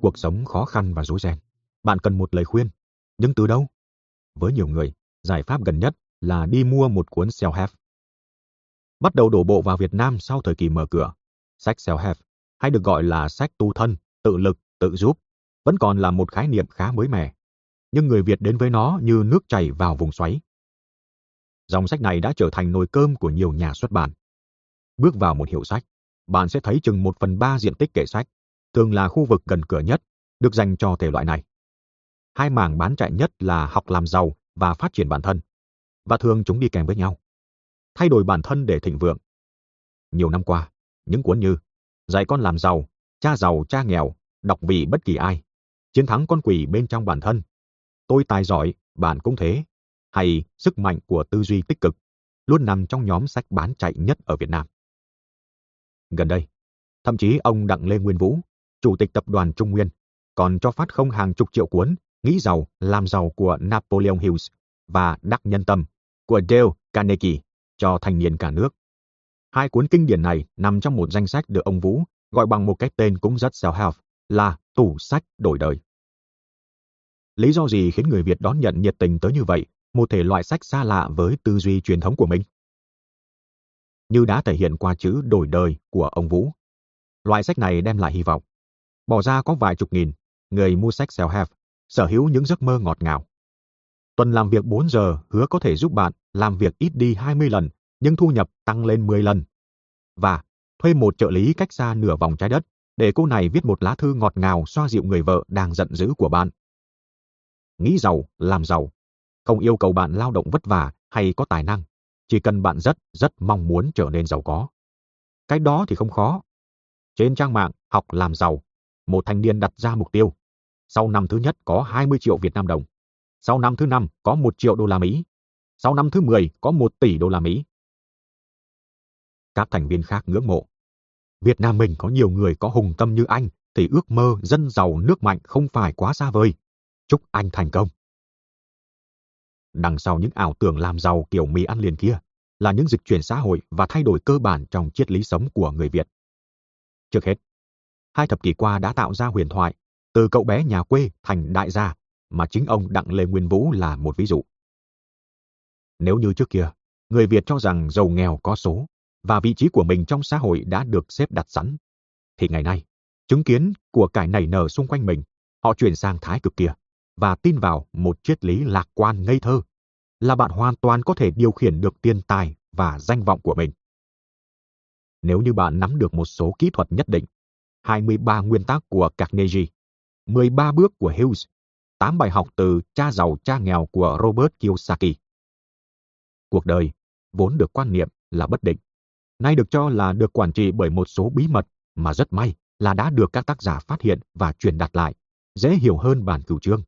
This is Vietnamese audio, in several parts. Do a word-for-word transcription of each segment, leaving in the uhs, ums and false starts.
Cuộc sống khó khăn và rối ren. Bạn cần một lời khuyên. Nhưng từ đâu? Với nhiều người, giải pháp gần nhất là đi mua một cuốn self-help. Bắt đầu đổ bộ vào Việt Nam sau thời kỳ mở cửa, sách self-help, hay được gọi là sách tu thân, tự lực, tự giúp, vẫn còn là một khái niệm khá mới mẻ. Nhưng người Việt đến với nó như nước chảy vào vùng xoáy. Dòng sách này đã trở thành nồi cơm của nhiều nhà xuất bản. Bước vào một hiệu sách, bạn sẽ thấy chừng một phần ba diện tích kệ sách, thường là khu vực gần cửa nhất, được dành cho thể loại này. Hai mảng bán chạy nhất là học làm giàu và phát triển bản thân, và thường chúng đi kèm với nhau. Thay đổi bản thân để thịnh vượng. Nhiều năm qua, những cuốn như Dạy con làm giàu, Cha giàu cha nghèo, Đọc vì bất kỳ ai, Chiến thắng con quỷ bên trong bản thân, Tôi tài giỏi, bạn cũng thế, hay Sức mạnh của tư duy tích cực, luôn nằm trong nhóm sách bán chạy nhất ở Việt Nam. Gần đây, thậm chí ông Đặng Lê Nguyên Vũ, chủ tịch tập đoàn Trung Nguyên, còn cho phát không hàng chục triệu cuốn Nghĩ giàu, làm giàu của Napoleon Hill và Đắc nhân tâm của Dale Carnegie cho thanh niên cả nước. Hai cuốn kinh điển này nằm trong một danh sách được ông Vũ gọi bằng một cái tên cũng rất self-help là tủ sách đổi đời. Lý do gì khiến người Việt đón nhận nhiệt tình tới như vậy, một thể loại sách xa lạ với tư duy truyền thống của mình? Như đã thể hiện qua chữ đổi đời của ông Vũ, loại sách này đem lại hy vọng. Bỏ ra có vài chục nghìn, người mua sách self-help sở hữu những giấc mơ ngọt ngào. Tuần làm việc bốn giờ hứa có thể giúp bạn làm việc ít đi hai mươi lần, nhưng thu nhập tăng lên mười lần. Và thuê một trợ lý cách xa nửa vòng trái đất để cô này viết một lá thư ngọt ngào xoa dịu người vợ đang giận dữ của bạn. Nghĩ giàu, làm giàu. Không yêu cầu bạn lao động vất vả hay có tài năng, chỉ cần bạn rất, rất mong muốn trở nên giàu có. Cái đó thì không khó. Trên trang mạng Học làm giàu, một thanh niên đặt ra mục tiêu. Sau năm thứ nhất có hai mươi triệu Việt Nam đồng. Sau năm thứ năm có một triệu đô la Mỹ. Sau năm thứ mười có một tỷ đô la Mỹ. Các thành viên khác ngưỡng mộ. Việt Nam mình có nhiều người có hùng tâm như anh, thì ước mơ dân giàu nước mạnh không phải quá xa vời. Chúc anh thành công. Đằng sau những ảo tưởng làm giàu kiểu mì ăn liền kia là những dịch chuyển xã hội và thay đổi cơ bản trong triết lý sống của người Việt. Trước hết, hai thập kỷ qua đã tạo ra huyền thoại, từ cậu bé nhà quê thành đại gia, mà chính ông Đặng Lê Nguyên Vũ là một ví dụ. Nếu như trước kia, người Việt cho rằng giàu nghèo có số và vị trí của mình trong xã hội đã được xếp đặt sẵn, thì ngày nay, chứng kiến của cải nảy nở xung quanh mình, họ chuyển sang thái cực kia và tin vào một triết lý lạc quan ngây thơ, là bạn hoàn toàn có thể điều khiển được tiền tài và danh vọng của mình. Nếu như bạn nắm được một số kỹ thuật nhất định, hai mươi ba nguyên tắc của Carnegie, mười ba bước của Hughes, tám bài học từ Cha giàu cha nghèo của Robert Kiyosaki. Cuộc đời vốn được quan niệm là bất định, nay được cho là được quản trị bởi một số bí mật mà rất may là đã được các tác giả phát hiện và truyền đạt lại, dễ hiểu hơn bản cửu chương.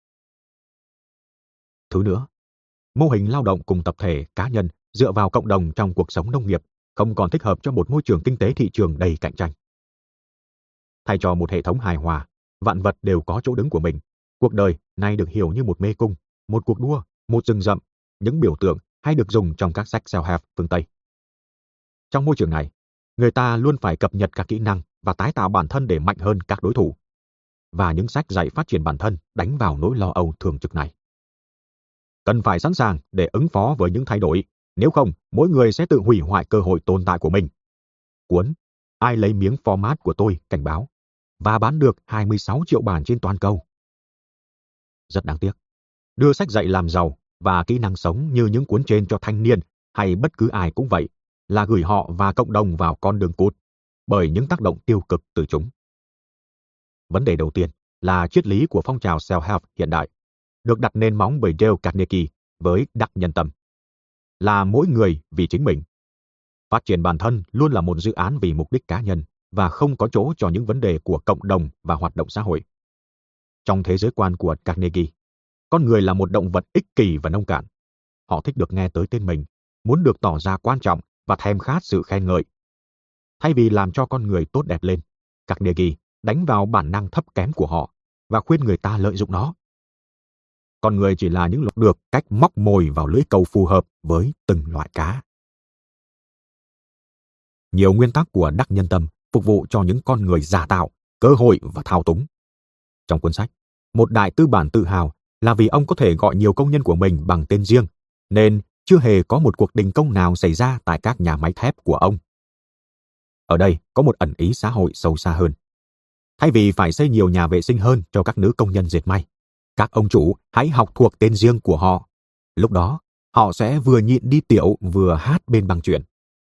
Thứ nữa, mô hình lao động cùng tập thể cá nhân dựa vào cộng đồng trong cuộc sống nông nghiệp không còn thích hợp cho một môi trường kinh tế thị trường đầy cạnh tranh. Thay cho một hệ thống hài hòa, vạn vật đều có chỗ đứng của mình, cuộc đời nay được hiểu như một mê cung, một cuộc đua, một rừng rậm, những biểu tượng hay được dùng trong các sách self-help phương Tây. Trong môi trường này, người ta luôn phải cập nhật các kỹ năng và tái tạo bản thân để mạnh hơn các đối thủ. Và những sách dạy phát triển bản thân đánh vào nỗi lo âu thường trực này. Cần phải sẵn sàng để ứng phó với những thay đổi, nếu không, mỗi người sẽ tự hủy hoại cơ hội tồn tại của mình. Cuốn Ai lấy miếng format của tôi cảnh báo, và bán được hai mươi sáu triệu bản trên toàn cầu. Rất đáng tiếc, đưa sách dạy làm giàu và kỹ năng sống như những cuốn trên cho thanh niên hay bất cứ ai cũng vậy, là gửi họ và cộng đồng vào con đường cụt, bởi những tác động tiêu cực từ chúng. Vấn đề đầu tiên là triết lý của phong trào self-help hiện đại, được đặt nền móng bởi Dale Carnegie với Đắc nhân tâm, là mỗi người vì chính mình. Phát triển bản thân luôn là một dự án vì mục đích cá nhân và không có chỗ cho những vấn đề của cộng đồng và hoạt động xã hội. Trong thế giới quan của Carnegie, con người là một động vật ích kỷ và nông cạn. Họ thích được nghe tới tên mình, muốn được tỏ ra quan trọng và thèm khát sự khen ngợi. Thay vì làm cho con người tốt đẹp lên, Carnegie đánh vào bản năng thấp kém của họ và khuyên người ta lợi dụng nó. Con người chỉ là những lộc được cách móc mồi vào lưỡi câu phù hợp với từng loại cá. Nhiều nguyên tắc của Đắc nhân tâm phục vụ cho những con người giả tạo, cơ hội và thao túng. Trong cuốn sách, một đại tư bản tự hào là vì ông có thể gọi nhiều công nhân của mình bằng tên riêng, nên chưa hề có một cuộc đình công nào xảy ra tại các nhà máy thép của ông. Ở đây có một ẩn ý xã hội sâu xa hơn. Thay vì phải xây nhiều nhà vệ sinh hơn cho các nữ công nhân dệt may, các ông chủ hãy học thuộc tên riêng của họ. Lúc đó, họ sẽ vừa nhịn đi tiểu vừa hát bên băng chuyền.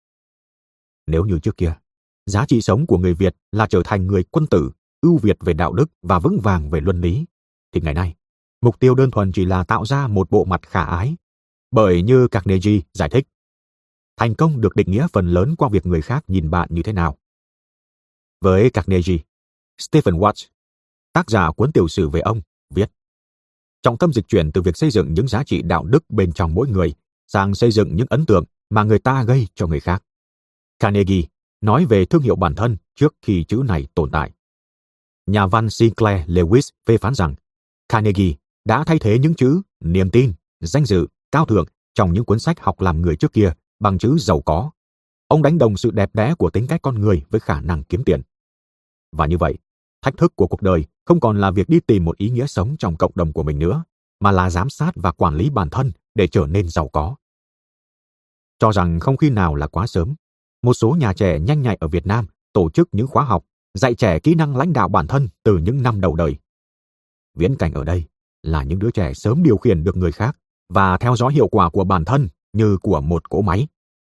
Nếu như trước kia, giá trị sống của người Việt là trở thành người quân tử, ưu việt về đạo đức và vững vàng về luân lý, thì ngày nay, mục tiêu đơn thuần chỉ là tạo ra một bộ mặt khả ái. Bởi như Carnegie giải thích, thành công được định nghĩa phần lớn qua việc người khác nhìn bạn như thế nào. Với Carnegie, Stephen Watts, tác giả cuốn tiểu sử về ông, viết: trọng tâm dịch chuyển từ việc xây dựng những giá trị đạo đức bên trong mỗi người sang xây dựng những ấn tượng mà người ta gây cho người khác. Carnegie nói về thương hiệu bản thân trước khi chữ này tồn tại. Nhà văn Sinclair Lewis phê phán rằng Carnegie đã thay thế những chữ niềm tin, danh dự, cao thượng trong những cuốn sách học làm người trước kia bằng chữ giàu có. Ông đánh đồng sự đẹp đẽ của tính cách con người với khả năng kiếm tiền. Và như vậy, thách thức của cuộc đời không còn là việc đi tìm một ý nghĩa sống trong cộng đồng của mình nữa, mà là giám sát và quản lý bản thân để trở nên giàu có. Cho rằng không khi nào là quá sớm, một số nhà trẻ nhanh nhạy ở Việt Nam tổ chức những khóa học dạy trẻ kỹ năng lãnh đạo bản thân từ những năm đầu đời. Viễn cảnh ở đây là những đứa trẻ sớm điều khiển được người khác và theo dõi hiệu quả của bản thân như của một cỗ máy.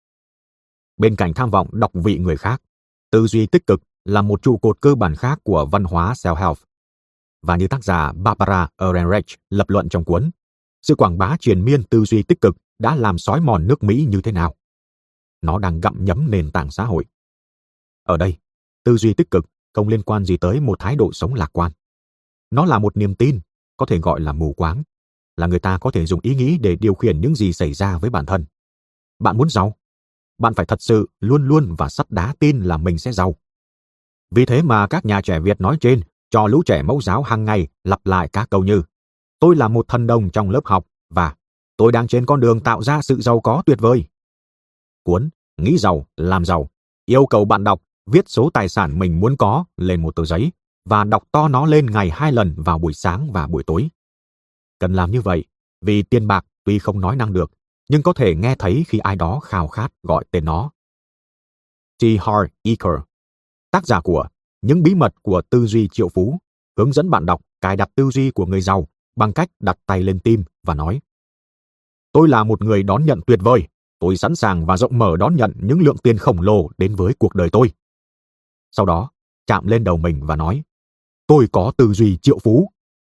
Bên cạnh tham vọng đọc vị người khác, tư duy tích cực là một trụ cột cơ bản khác của văn hóa self-help. Và như tác giả Barbara Ehrenreich lập luận trong cuốn, sự quảng bá triền miên tư duy tích cực đã làm xói mòn nước Mỹ như thế nào? Nó đang gặm nhấm nền tảng xã hội. Ở đây, tư duy tích cực không liên quan gì tới một thái độ sống lạc quan. Nó là một niềm tin, có thể gọi là mù quáng, là người ta có thể dùng ý nghĩ để điều khiển những gì xảy ra với bản thân. Bạn muốn giàu? Bạn phải thật sự luôn luôn và sắt đá tin là mình sẽ giàu. Vì thế mà các nhà trẻ Việt nói trên cho lũ trẻ mẫu giáo hàng ngày lặp lại các câu như: tôi là một thần đồng trong lớp học và tôi đang trên con đường tạo ra sự giàu có tuyệt vời. Cuốn Nghĩ giàu, làm giàu yêu cầu bạn đọc viết số tài sản mình muốn có lên một tờ giấy và đọc to nó lên ngày hai lần vào buổi sáng và buổi tối. Cần làm như vậy vì tiền bạc tuy không nói năng được, nhưng có thể nghe thấy khi ai đó khao khát gọi tên nó. T. Harv Eker, tác giả của Những bí mật của tư duy triệu phú, hướng dẫn bạn đọc cài đặt tư duy của người giàu bằng cách đặt tay lên tim và nói: tôi là một người đón nhận tuyệt vời, tôi sẵn sàng và rộng mở đón nhận những lượng tiền khổng lồ đến với cuộc đời tôi. Sau đó, chạm lên đầu mình và nói: tôi có tư duy triệu phú.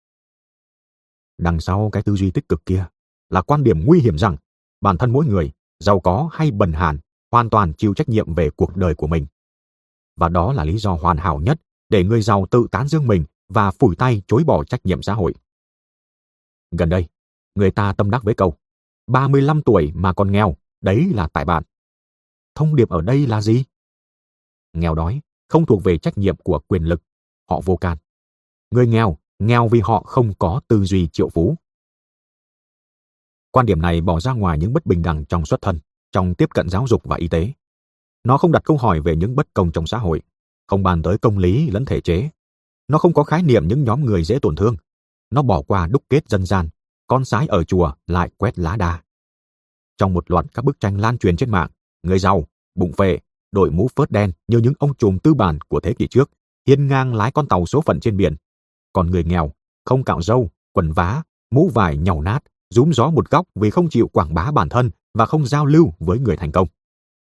Đằng sau cái tư duy tích cực kia là quan điểm nguy hiểm rằng bản thân mỗi người, giàu có hay bần hàn, hoàn toàn chịu trách nhiệm về cuộc đời của mình. Và đó là lý do hoàn hảo nhất để người giàu tự tán dương mình và phủi tay chối bỏ trách nhiệm xã hội. Gần đây, người ta tâm đắc với câu: ba mươi lăm tuổi mà còn nghèo, đấy là tại bạn. Thông điệp ở đây là gì? Nghèo đói không thuộc về trách nhiệm của quyền lực, họ vô can. Người nghèo, nghèo vì họ không có tư duy triệu phú. Quan điểm này bỏ ra ngoài những bất bình đẳng trong xuất thân, trong tiếp cận giáo dục và y tế. Nó không đặt câu hỏi về những bất công trong xã hội, không bàn tới công lý lẫn thể chế. Nó không có khái niệm những nhóm người dễ tổn thương. Nó bỏ qua đúc kết dân gian, con sái ở chùa lại quét lá đa. Trong một loạt các bức tranh lan truyền trên mạng, người giàu, bụng phệ, đội mũ phớt đen như những ông trùm tư bản của thế kỷ trước, hiên ngang lái con tàu số phận trên biển. Còn người nghèo, không cạo râu, quần vá, mũ vải nhàu nát, rúm gió một góc vì không chịu quảng bá bản thân và không giao lưu với người thành công.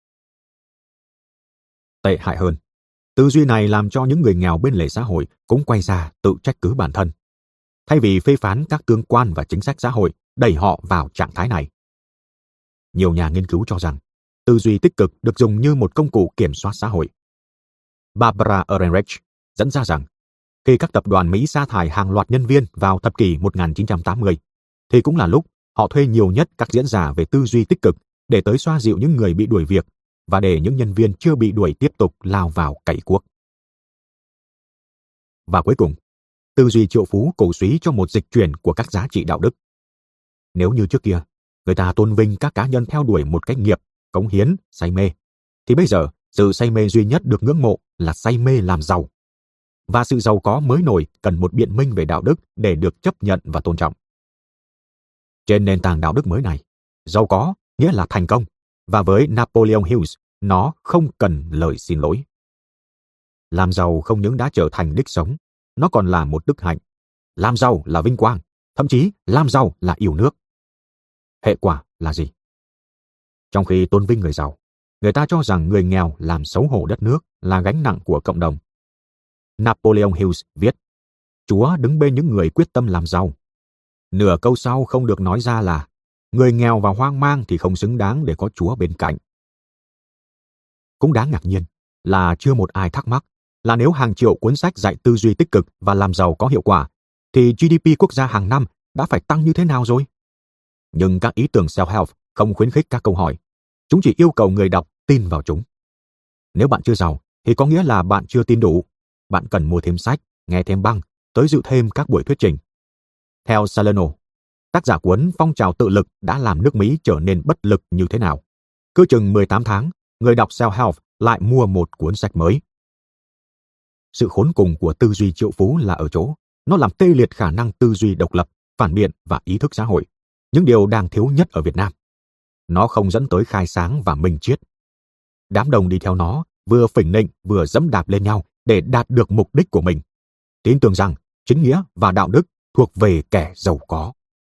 Tệ hại hơn, tư duy này làm cho những người nghèo bên lề xã hội cũng quay ra tự trách cứ bản thân. Thay vì phê phán các tương quan và chính sách xã hội, đẩy họ vào trạng thái này. Nhiều nhà nghiên cứu cho rằng tư duy tích cực được dùng như một công cụ kiểm soát xã hội. Barbara Ehrenreich dẫn ra rằng khi các tập đoàn Mỹ sa thải hàng loạt nhân viên vào thập kỷ một nghìn chín trăm tám mươi, thì cũng là lúc họ thuê nhiều nhất các diễn giả về tư duy tích cực để tới xoa dịu những người bị đuổi việc và để những nhân viên chưa bị đuổi tiếp tục lao vào cày cuốc. Và cuối cùng, tư duy triệu phú cổ suý cho một dịch chuyển của các giá trị đạo đức. Nếu như trước kia, người ta tôn vinh các cá nhân theo đuổi một cách nghiệp, cống hiến, say mê, thì bây giờ sự say mê duy nhất được ngưỡng mộ là say mê làm giàu. và sự giàu có mới nổi cần một biện minh về đạo đức để được chấp nhận và tôn trọng. Trên nền tảng đạo đức mới này, giàu có nghĩa là thành công, và với Napoleon Hill, nó không cần lời xin lỗi. Làm giàu không những đã trở thành đích sống, nó còn là một đức hạnh. Làm giàu là vinh quang, thậm chí làm giàu là yêu nước. Hệ quả là gì? Trong khi tôn vinh người giàu, người ta cho rằng người nghèo làm xấu hổ đất nước, là gánh nặng của cộng đồng. Napoleon Hill viết, Chúa đứng bên những người quyết tâm làm giàu. Nửa câu sau không được nói ra là người nghèo và hoang mang thì không xứng đáng để có Chúa bên cạnh. Cũng đáng ngạc nhiên là chưa một ai thắc mắc là nếu hàng triệu cuốn sách dạy tư duy tích cực và làm giàu có hiệu quả, thì giê đê pê quốc gia hàng năm đã phải tăng như thế nào rồi? Nhưng các ý tưởng self-help không khuyến khích các câu hỏi. Chúng chỉ yêu cầu người đọc tin vào chúng. Nếu bạn chưa giàu, thì có nghĩa là bạn chưa tin đủ. Bạn cần mua thêm sách, nghe thêm băng, tới dự thêm các buổi thuyết trình. Theo Salerno, tác giả cuốn Phong trào tự lực đã làm nước Mỹ trở nên bất lực như thế nào. Cứ chừng mười tám tháng, người đọc self-help lại mua một cuốn sách mới. Sự khốn cùng của tư duy triệu phú là ở chỗ, nó làm tê liệt khả năng tư duy độc lập, phản biện và ý thức xã hội, những điều đang thiếu nhất ở Việt Nam. Nó không dẫn tới khai sáng và minh triết. Đám đông đi theo nó, vừa phỉnh nịnh vừa dẫm đạp lên nhau để đạt được mục đích của mình. Tin tưởng rằng chính nghĩa và đạo đức thuộc về kẻ giàu có.